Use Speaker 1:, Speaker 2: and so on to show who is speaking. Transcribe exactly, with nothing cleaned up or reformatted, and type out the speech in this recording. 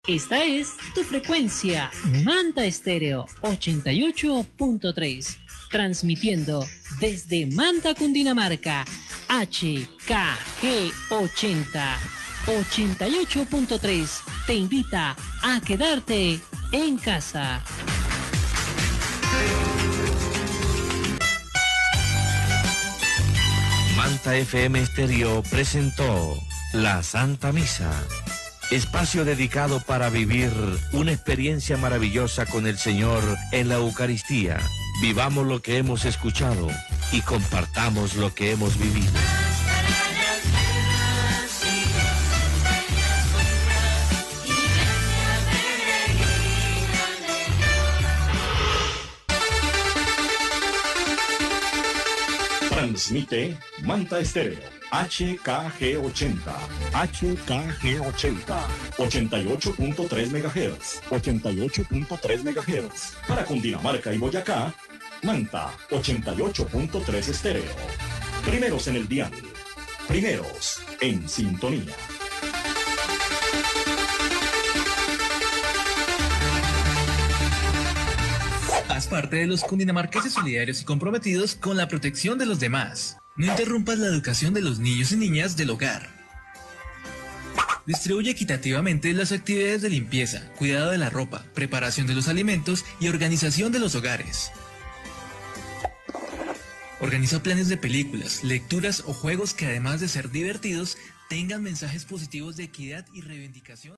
Speaker 1: Esta es tu frecuencia, Manta Estéreo ochenta y ocho punto tres, transmitiendo desde Manta, Cundinamarca, H K G ochenta, ochenta y ocho punto tres, te invita a quedarte en casa.
Speaker 2: Manta F M Estéreo presentó La Santa Misa, espacio dedicado para vivir una experiencia maravillosa con el Señor en la Eucaristía. Vivamos lo que hemos escuchado y compartamos lo que hemos vivido.
Speaker 3: Transmite Manta Estéreo H K G ochenta, H K G ochenta, ochenta y ocho punto tres megahertz, ochenta y ocho punto tres megahertz. Para Cundinamarca y Boyacá, Manta ochenta y ocho punto tres estéreo. Primeros en el dial, primeros en sintonía.
Speaker 4: Haz parte de los cundinamarqueses solidarios y comprometidos con la protección de los demás. No interrumpas la educación de los niños y niñas del hogar. Distribuye equitativamente las actividades de limpieza, cuidado de la ropa, preparación de los alimentos y organización de los hogares. Organiza planes de películas, lecturas o juegos que, además de ser divertidos, tengan mensajes positivos de equidad y reivindicación.